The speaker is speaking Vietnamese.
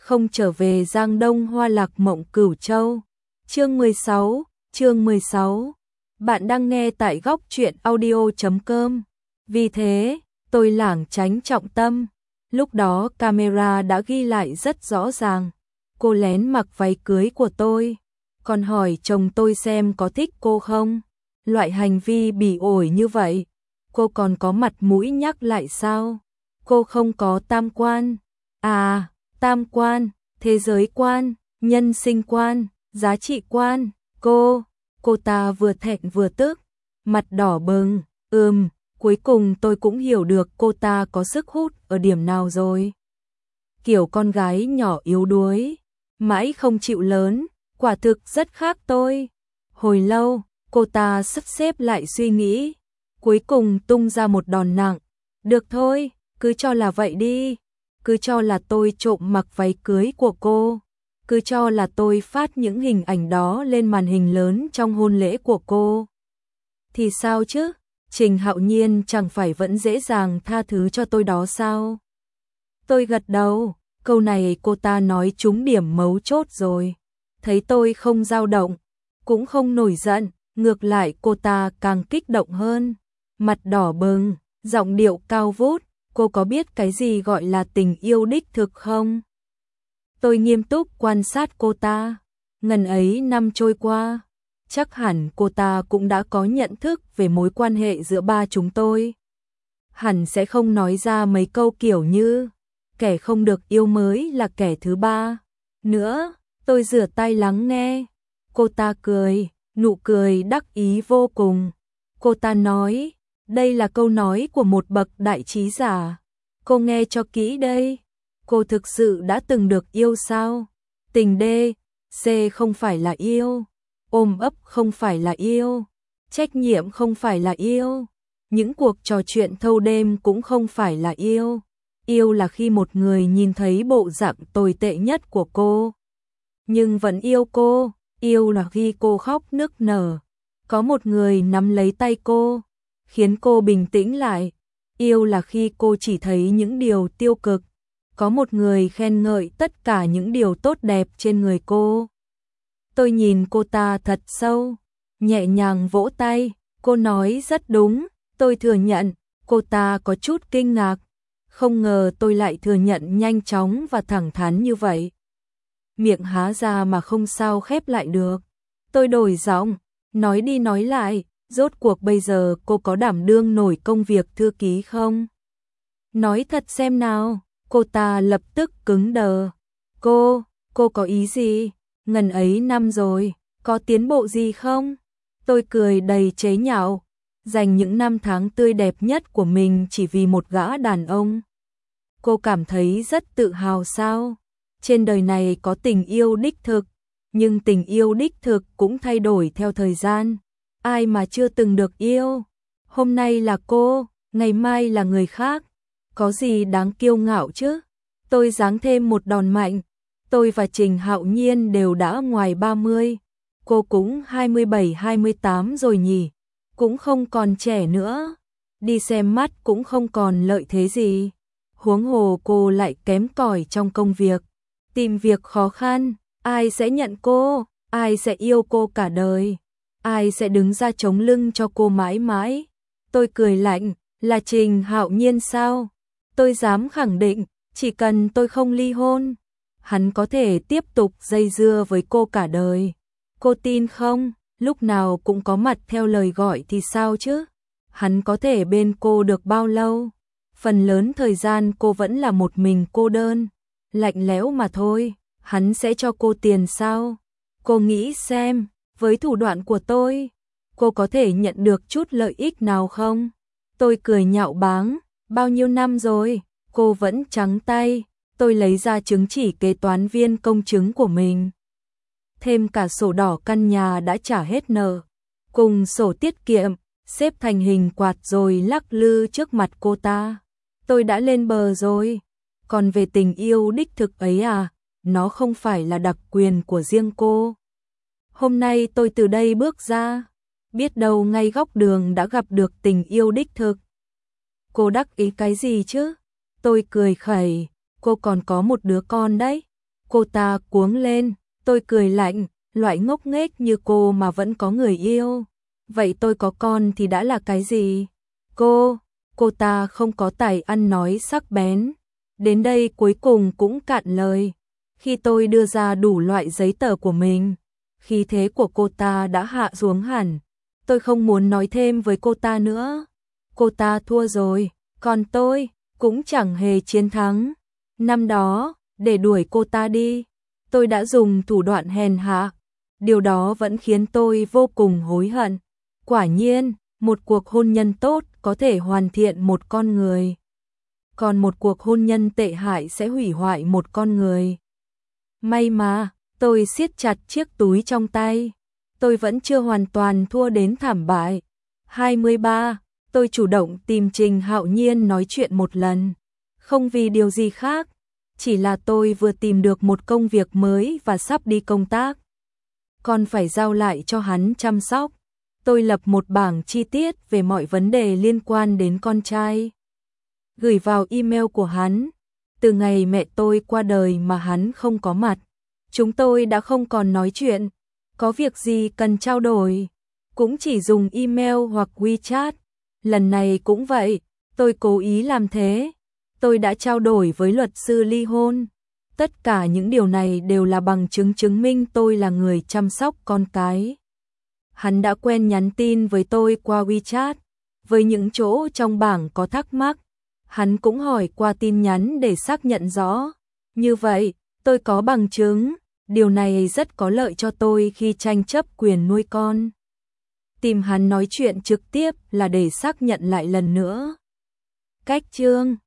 không trở về Giang Đông Hoa Lạc Mộng Cửu Châu. Chương 16. Bạn đang nghe tại góc truyện audio.com. Vì thế, tôi lảng tránh trọng tâm. Lúc đó camera đã ghi lại rất rõ ràng. Cô lén mặc váy cưới của tôi, còn hỏi chồng tôi xem có thích cô không. Loại hành vi bỉ ổi như vậy, cô còn có mặt mũi nhắc lại sao? Cô không có tam quan. À, tam quan, thế giới quan, nhân sinh quan, giá trị quan. Cô ta vừa thẹn vừa tức, mặt đỏ bừng. Cuối cùng tôi cũng hiểu được cô ta có sức hút ở điểm nào rồi. Kiểu con gái nhỏ yếu đuối, mãi không chịu lớn, quả thực rất khác tôi. Hồi lâu, cô ta sắp xếp lại suy nghĩ, cuối cùng tung ra một đòn nặng. Được thôi, cứ cho là vậy đi. Cứ cho là tôi trộm mặc váy cưới của cô. Cứ cho là tôi phát những hình ảnh đó lên màn hình lớn trong hôn lễ của cô. Thì sao chứ? Trình Hạo Nhiên chẳng phải vẫn dễ dàng tha thứ cho tôi đó sao? Tôi gật đầu, câu này cô ta nói trúng điểm mấu chốt rồi. Thấy tôi không dao động, cũng không nổi giận, ngược lại cô ta càng kích động hơn. Mặt đỏ bừng, giọng điệu cao vút, cô có biết cái gì gọi là tình yêu đích thực không? Tôi nghiêm túc quan sát cô ta. Ngần ấy năm trôi qua, chắc hẳn cô ta cũng đã có nhận thức về mối quan hệ giữa ba chúng tôi. Hẳn sẽ không nói ra mấy câu kiểu như kẻ không được yêu mới là kẻ thứ ba nữa. Tôi rửa tay lắng nghe. Cô ta cười, nụ cười đắc ý vô cùng. Cô ta nói, đây là câu nói của một bậc đại trí giả. Cô nghe cho kỹ đây. Cô thực sự đã từng được yêu sao? Tình đê, C không phải là yêu. Ôm ấp không phải là yêu. Trách nhiệm không phải là yêu. Những cuộc trò chuyện thâu đêm cũng không phải là yêu. Yêu là khi một người nhìn thấy bộ dạng tồi tệ nhất của cô, nhưng vẫn yêu cô. Yêu là khi cô khóc nức nở, có một người nắm lấy tay cô, khiến cô bình tĩnh lại. Yêu là khi cô chỉ thấy những điều tiêu cực, có một người khen ngợi tất cả những điều tốt đẹp trên người cô. Tôi nhìn cô ta thật sâu, nhẹ nhàng vỗ tay. Cô nói rất đúng, tôi thừa nhận. Cô ta có chút kinh ngạc, không ngờ tôi lại thừa nhận nhanh chóng và thẳng thắn như vậy. Miệng há ra mà không sao khép lại được. Tôi đổi giọng, nói đi nói lại, rốt cuộc bây giờ cô có đảm đương nổi công việc thư ký không? Nói thật xem nào. Cô ta lập tức cứng đờ. Cô có ý gì? Ngần ấy năm rồi, có tiến bộ gì không? Tôi cười đầy chế nhạo, dành những năm tháng tươi đẹp nhất của mình chỉ vì một gã đàn ông. Cô cảm thấy rất tự hào sao? Trên đời này có tình yêu đích thực, nhưng tình yêu đích thực cũng thay đổi theo thời gian. Ai mà chưa từng được yêu? Hôm nay là cô, ngày mai là người khác. Có gì đáng kiêu ngạo chứ? Tôi giáng thêm một đòn mạnh. Tôi và Trình Hạo Nhiên đều đã ngoài 30. Cô cũng 27-28 rồi nhỉ? Cũng không còn trẻ nữa. Đi xem mắt cũng không còn lợi thế gì. Huống hồ cô lại kém cỏi trong công việc. Tìm việc khó khăn. Ai sẽ nhận cô? Ai sẽ yêu cô cả đời? Ai sẽ đứng ra chống lưng cho cô mãi mãi? Tôi cười lạnh, là Trình Hạo Nhiên sao? Tôi dám khẳng định, chỉ cần tôi không ly hôn, hắn có thể tiếp tục dây dưa với cô cả đời. Cô tin không? Lúc nào cũng có mặt theo lời gọi thì sao chứ? Hắn có thể bên cô được bao lâu? Phần lớn thời gian cô vẫn là một mình cô đơn, lạnh lẽo mà thôi. Hắn sẽ cho cô tiền sao? Cô nghĩ xem, với thủ đoạn của tôi, cô có thể nhận được chút lợi ích nào không? Tôi cười nhạo báng, bao nhiêu năm rồi, cô vẫn trắng tay. Tôi lấy ra chứng chỉ kế toán viên công chứng của mình, thêm cả sổ đỏ căn nhà đã trả hết nợ, cùng sổ tiết kiệm, xếp thành hình quạt rồi lắc lư trước mặt cô ta. Tôi đã lên bờ rồi. Còn về tình yêu đích thực ấy à, nó không phải là đặc quyền của riêng cô. Hôm nay tôi từ đây bước ra, biết đâu ngay góc đường đã gặp được tình yêu đích thực. Cô đắc ý cái gì chứ? Tôi cười khẩy, cô còn có một đứa con đấy. Cô ta cuống lên, tôi cười lạnh, loại ngốc nghếch như cô mà vẫn có người yêu. Vậy tôi có con thì đã là cái gì? Cô ta không có tài ăn nói sắc bén. Đến đây cuối cùng cũng cạn lời. Khi tôi đưa ra đủ loại giấy tờ của mình, khí thế của cô ta đã hạ xuống hẳn. Tôi không muốn nói thêm với cô ta nữa. Cô ta thua rồi, còn tôi cũng chẳng hề chiến thắng. Năm đó, để đuổi cô ta đi, tôi đã dùng thủ đoạn hèn hạ. Điều đó vẫn khiến tôi vô cùng hối hận. Quả nhiên, một cuộc hôn nhân tốt có thể hoàn thiện một con người. Còn một cuộc hôn nhân tệ hại sẽ hủy hoại một con người. May mà, tôi siết chặt chiếc túi trong tay. Tôi vẫn chưa hoàn toàn thua đến thảm bại. 23. Tôi chủ động tìm Trình Hạo Nhiên nói chuyện một lần. Không vì điều gì khác, chỉ là tôi vừa tìm được một công việc mới và sắp đi công tác. Còn phải giao lại cho hắn chăm sóc. Tôi lập một bảng chi tiết về mọi vấn đề liên quan đến con trai. Gửi vào email của hắn. Từ ngày mẹ tôi qua đời mà hắn không có mặt, chúng tôi đã không còn nói chuyện. Có việc gì cần trao đổi, cũng chỉ dùng email hoặc WeChat. Lần này cũng vậy, tôi cố ý làm thế. Tôi đã trao đổi với luật sư ly hôn. Tất cả những điều này đều là bằng chứng chứng minh tôi là người chăm sóc con cái. Hắn đã quen nhắn tin với tôi qua WeChat. Với những chỗ trong bảng có thắc mắc, hắn cũng hỏi qua tin nhắn để xác nhận rõ. Như vậy, tôi có bằng chứng. Điều này rất có lợi cho tôi khi tranh chấp quyền nuôi con. Tìm hắn nói chuyện trực tiếp là để xác nhận lại lần nữa. Cách chương